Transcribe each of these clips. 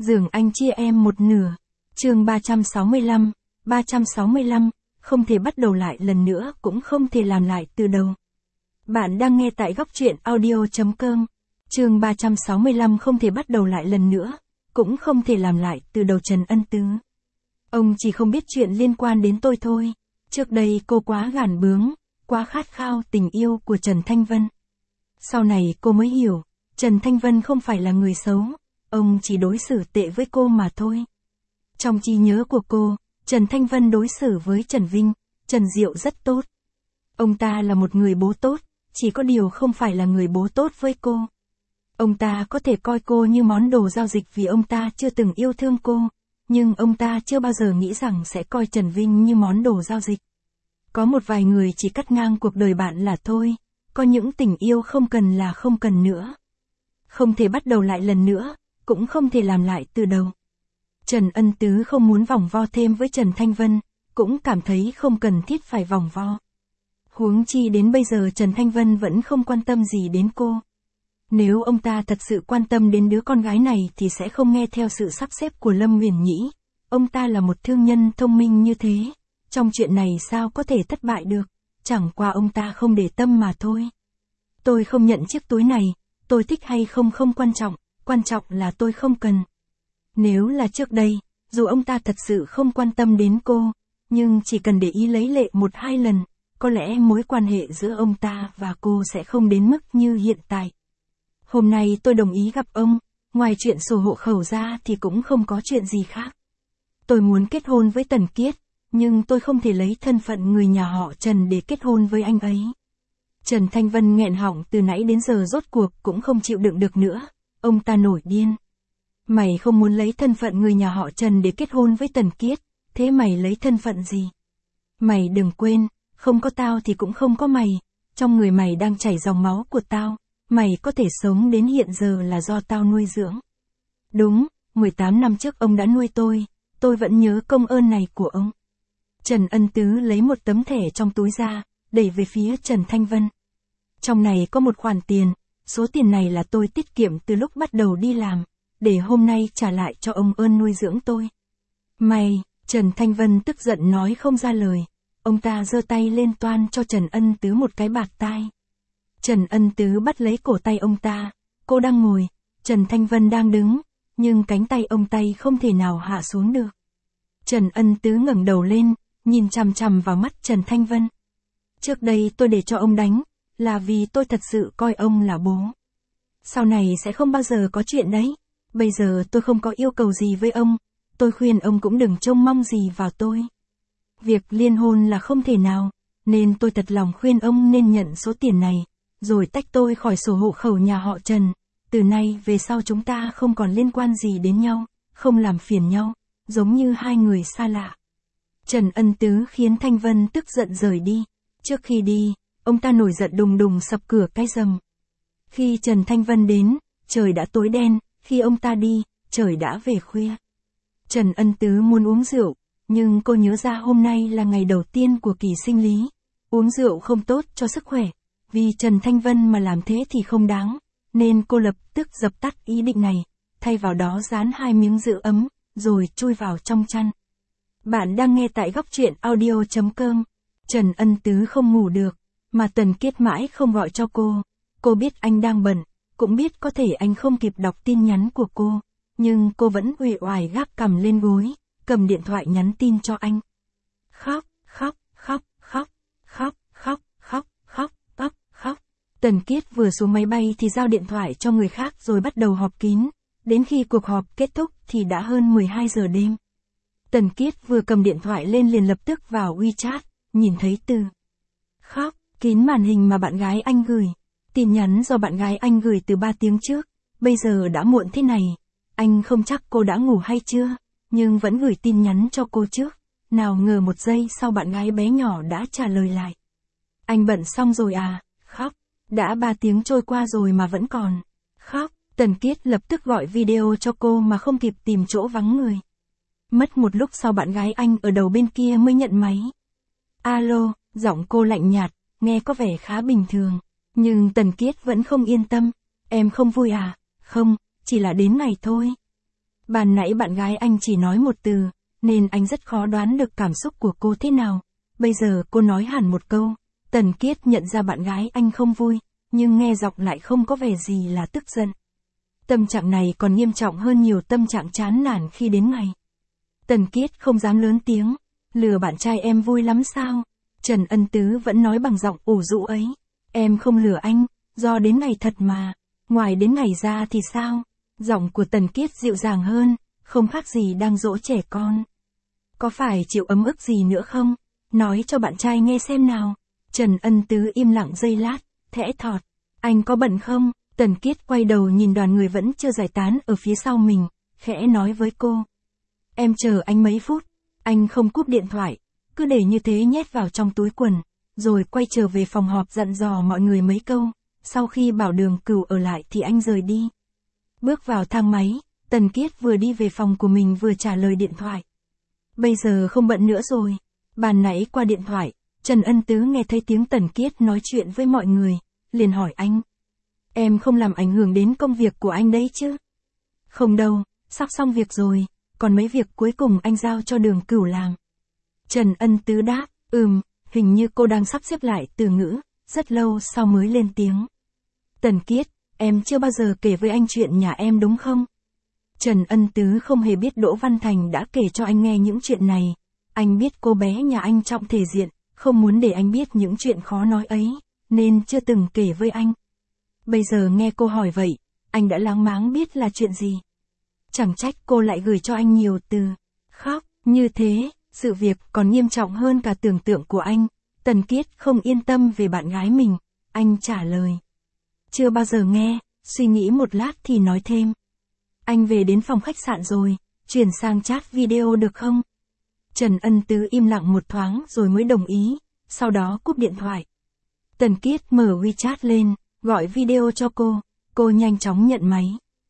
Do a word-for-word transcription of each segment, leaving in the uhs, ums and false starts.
Giường anh chia em một nửa. Chương ba trăm sáu mươi lăm, ba trăm sáu mươi lăm, không thể bắt đầu lại lần nữa cũng không thể làm lại từ đầu. Bạn đang nghe tại góc truyện audio chấm com. Chương ba trăm sáu mươi lăm không thể bắt đầu lại lần nữa, cũng không thể làm lại từ đầu. Trần Ân Tứ. Ông chỉ không biết chuyện liên quan đến tôi thôi. Trước đây cô quá gàn bướng, quá khát khao tình yêu của Trần Thanh Vân. Sau này cô mới hiểu, Trần Thanh Vân không phải là người xấu, ông chỉ đối xử tệ với cô mà thôi. Trong trí nhớ của cô, Trần Thanh Vân đối xử với Trần Vinh, Trần Diệu rất tốt. Ông ta là một người bố tốt, chỉ có điều không phải là người bố tốt với cô. Ông ta có thể coi cô như món đồ giao dịch vì ông ta chưa từng yêu thương cô, nhưng ông ta chưa bao giờ nghĩ rằng sẽ coi Trần Vinh như món đồ giao dịch. Có một vài người chỉ cắt ngang cuộc đời bạn là thôi, có những tình yêu không cần là không cần nữa. Không thể bắt đầu lại lần nữa, cũng không thể làm lại từ đầu. Trần Ân Tứ không muốn vòng vo thêm với Trần Thanh Vân, cũng cảm thấy không cần thiết phải vòng vo. Huống chi đến bây giờ Trần Thanh Vân vẫn không quan tâm gì đến cô. Nếu ông ta thật sự quan tâm đến đứa con gái này thì sẽ không nghe theo sự sắp xếp của Lâm Huyền Nhĩ. Ông ta là một thương nhân thông minh như thế, trong chuyện này sao có thể thất bại được, chẳng qua ông ta không để tâm mà thôi. Tôi không nhận chiếc túi này, tôi thích hay không không quan trọng, quan trọng là tôi không cần. Nếu là trước đây, dù ông ta thật sự không quan tâm đến cô, nhưng chỉ cần để ý lấy lệ một hai lần, có lẽ mối quan hệ giữa ông ta và cô sẽ không đến mức như hiện tại. Hôm nay tôi đồng ý gặp ông, ngoài chuyện sổ hộ khẩu ra thì cũng không có chuyện gì khác. Tôi muốn kết hôn với Tần Kiết, nhưng tôi không thể lấy thân phận người nhà họ Trần để kết hôn với anh ấy. Trần Thanh Vân nghẹn họng từ nãy đến giờ rốt cuộc cũng không chịu đựng được nữa, ông ta nổi điên. Mày không muốn lấy thân phận người nhà họ Trần để kết hôn với Tần Kiết, thế mày lấy thân phận gì? Mày đừng quên, không có tao thì cũng không có mày, trong người mày đang chảy dòng máu của tao, mày có thể sống đến hiện giờ là do tao nuôi dưỡng. Đúng, mười tám năm trước ông đã nuôi tôi, tôi vẫn nhớ công ơn này của ông. Trần Ân Tứ lấy một tấm thẻ trong túi ra, đẩy về phía Trần Thanh Vân. Trong này có một khoản tiền, số tiền này là tôi tiết kiệm từ lúc bắt đầu đi làm, để hôm nay trả lại cho ông ơn nuôi dưỡng tôi. Mày, Trần Thanh Vân tức giận nói không ra lời, ông ta giơ tay lên toan cho Trần Ân Tứ một cái bạt tai. Trần Ân Tứ bắt lấy cổ tay ông ta, cô đang ngồi, Trần Thanh Vân đang đứng, nhưng cánh tay ông tay không thể nào hạ xuống được. Trần Ân Tứ ngẩng đầu lên, nhìn chằm chằm vào mắt Trần Thanh Vân. Trước đây tôi để cho ông đánh, là vì tôi thật sự coi ông là bố. Sau này sẽ không bao giờ có chuyện đấy. Bây giờ tôi không có yêu cầu gì với ông, tôi khuyên ông cũng đừng trông mong gì vào tôi. Việc liên hôn là không thể nào, nên tôi thật lòng khuyên ông nên nhận số tiền này, rồi tách tôi khỏi sổ hộ khẩu nhà họ Trần. Từ nay về sau chúng ta không còn liên quan gì đến nhau, không làm phiền nhau, giống như hai người xa lạ. Trần Ân Tứ khiến Thanh Vân tức giận rời đi. Trước khi đi, ông ta nổi giận đùng đùng sập cửa cái rầm. Khi Trần Thanh Vân đến, trời đã tối đen, khi ông ta đi, trời đã về khuya. Trần Ân Tứ muốn uống rượu, nhưng cô nhớ ra hôm nay là ngày đầu tiên của kỳ sinh lý. Uống rượu không tốt cho sức khỏe, vì Trần Thanh Vân mà làm thế thì không đáng, nên cô lập tức dập tắt ý định này, thay vào đó dán hai miếng rượu ấm, rồi chui vào trong chăn. Bạn đang nghe tại góc truyện audio chấm com. Trần Ân Tứ không ngủ được, mà Tần Kiết mãi không gọi cho cô. Cô biết anh đang bận, cũng biết có thể anh không kịp đọc tin nhắn của cô, nhưng cô vẫn uể oải gác cằm lên gối, cầm điện thoại nhắn tin cho anh. Khóc, khóc, khóc, khóc, khóc, khóc, khóc, khóc, khóc, khóc. Tần Kiết vừa xuống máy bay thì giao điện thoại cho người khác rồi bắt đầu họp kín. Đến khi cuộc họp kết thúc thì đã hơn mười hai giờ đêm. Tần Kiết vừa cầm điện thoại lên liền lập tức vào WeChat, nhìn thấy từ khóc kín màn hình mà bạn gái anh gửi. Tin nhắn do bạn gái anh gửi từ ba tiếng trước, bây giờ đã muộn thế này. Anh không chắc cô đã ngủ hay chưa, nhưng vẫn gửi tin nhắn cho cô trước. Nào ngờ một giây sau bạn gái bé nhỏ đã trả lời lại. Anh bận xong rồi à, khóc. Đã ba tiếng trôi qua rồi mà vẫn còn khóc. Tần Kiết lập tức gọi video cho cô mà không kịp tìm chỗ vắng người. Mất một lúc sau bạn gái anh ở đầu bên kia mới nhận máy. Alo, giọng cô lạnh nhạt, nghe có vẻ khá bình thường. Nhưng Tần Kiết vẫn không yên tâm. Em không vui à? Không, chỉ là đến ngày thôi. Ban nãy bạn gái anh chỉ nói một từ, nên anh rất khó đoán được cảm xúc của cô thế nào. Bây giờ cô nói hẳn một câu, Tần Kiết nhận ra bạn gái anh không vui, nhưng nghe giọng lại không có vẻ gì là tức giận. Tâm trạng này còn nghiêm trọng hơn nhiều tâm trạng chán nản khi đến ngày. Tần Kiết không dám lớn tiếng, lừa bạn trai em vui lắm sao? Trần Ân Tứ vẫn nói bằng giọng ủ rũ ấy. Em không lừa anh, do đến ngày thật mà. Ngoài đến ngày ra thì sao? Giọng của Tần Kiết dịu dàng hơn, không khác gì đang dỗ trẻ con. Có phải chịu ấm ức gì nữa không? Nói cho bạn trai nghe xem nào. Trần Ân Tứ im lặng giây lát, thẽ thọt. Anh có bận không? Tần Kiết quay đầu nhìn đoàn người vẫn chưa giải tán ở phía sau mình, khẽ nói với cô. Em chờ anh mấy phút. Anh không cúp điện thoại, cứ để như thế nhét vào trong túi quần, rồi quay trở về phòng họp dặn dò mọi người mấy câu. Sau khi bảo Đường Cửu ở lại thì anh rời đi. Bước vào thang máy, Tần Kiết vừa đi về phòng của mình vừa trả lời điện thoại. Bây giờ không bận nữa rồi. Ban nãy qua điện thoại, Trần Ân Tứ nghe thấy tiếng Tần Kiết nói chuyện với mọi người, liền hỏi anh. Em không làm ảnh hưởng đến công việc của anh đấy chứ? Không đâu, sắp xong việc rồi, còn mấy việc cuối cùng anh giao cho Đường Cửu làm. Trần Ân Tứ đáp, ừm, hình như cô đang sắp xếp lại từ ngữ, rất lâu sau mới lên tiếng. Tần Kiết, em chưa bao giờ kể với anh chuyện nhà em đúng không? Trần Ân Tứ không hề biết Đỗ Văn Thành đã kể cho anh nghe những chuyện này. Anh biết cô bé nhà anh trọng thể diện, không muốn để anh biết những chuyện khó nói ấy, nên chưa từng kể với anh. Bây giờ nghe cô hỏi vậy, anh đã láng máng biết là chuyện gì. Chẳng trách cô lại gửi cho anh nhiều từ khóc như thế, sự việc còn nghiêm trọng hơn cả tưởng tượng của anh. Tần Kiết không yên tâm về bạn gái mình, anh trả lời. Chưa bao giờ nghe, suy nghĩ một lát thì nói thêm. Anh về đến phòng khách sạn rồi, chuyển sang chat video được không? Trần Ân Tứ im lặng một thoáng rồi mới đồng ý, sau đó cúp điện thoại. Tần Kiết mở WeChat lên, gọi video cho cô, cô nhanh chóng nhận máy.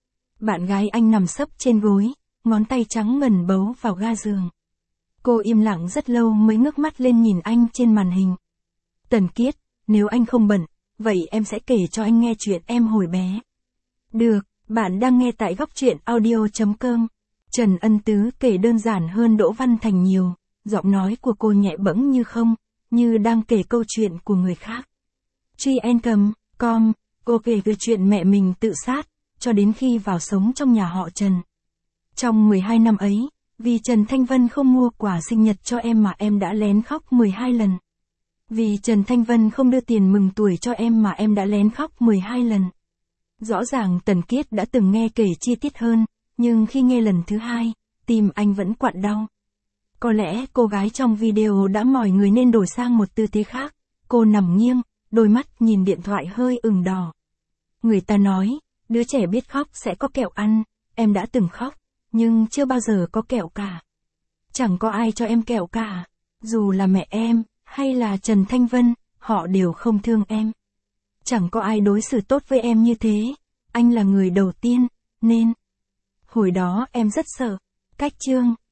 Bạn gái anh nằm sấp trên gối, ngón tay trắng ngần bấu vào ga giường. Cô im lặng rất lâu mới ngước mắt lên nhìn anh trên màn hình. Tần Kiết, nếu anh không bận, vậy em sẽ kể cho anh nghe chuyện em hồi bé. Được, bạn đang nghe tại góc truyện audio chấm com. Trần Ân Tứ kể đơn giản hơn Đỗ Văn Thành nhiều, giọng nói của cô nhẹ bẫng như không, như đang kể câu chuyện của người khác. Truy en chấm com, cô kể về chuyện mẹ mình tự sát, cho đến khi vào sống trong nhà họ Trần. Trong mười hai năm ấy, vì Trần Thanh Vân không mua quà sinh nhật cho em mà em đã lén khóc mười hai lần. Vì Trần Thanh Vân không đưa tiền mừng tuổi cho em mà em đã lén khóc mười hai lần. Rõ ràng Tần Kiết đã từng nghe kể chi tiết hơn, nhưng khi nghe lần thứ hai, tim anh vẫn quặn đau. Có lẽ cô gái trong video đã mỏi người nên đổi sang một tư thế khác. Cô nằm nghiêng, đôi mắt nhìn điện thoại hơi ửng đỏ. Người ta nói, đứa trẻ biết khóc sẽ có kẹo ăn, em đã từng khóc, nhưng chưa bao giờ có kẹo cả. Chẳng có ai cho em kẹo cả, dù là mẹ em, hay là Trần Thanh Vân, họ đều không thương em. Chẳng có ai đối xử tốt với em như thế, anh là người đầu tiên, nên... Hồi đó em rất sợ. Cách chương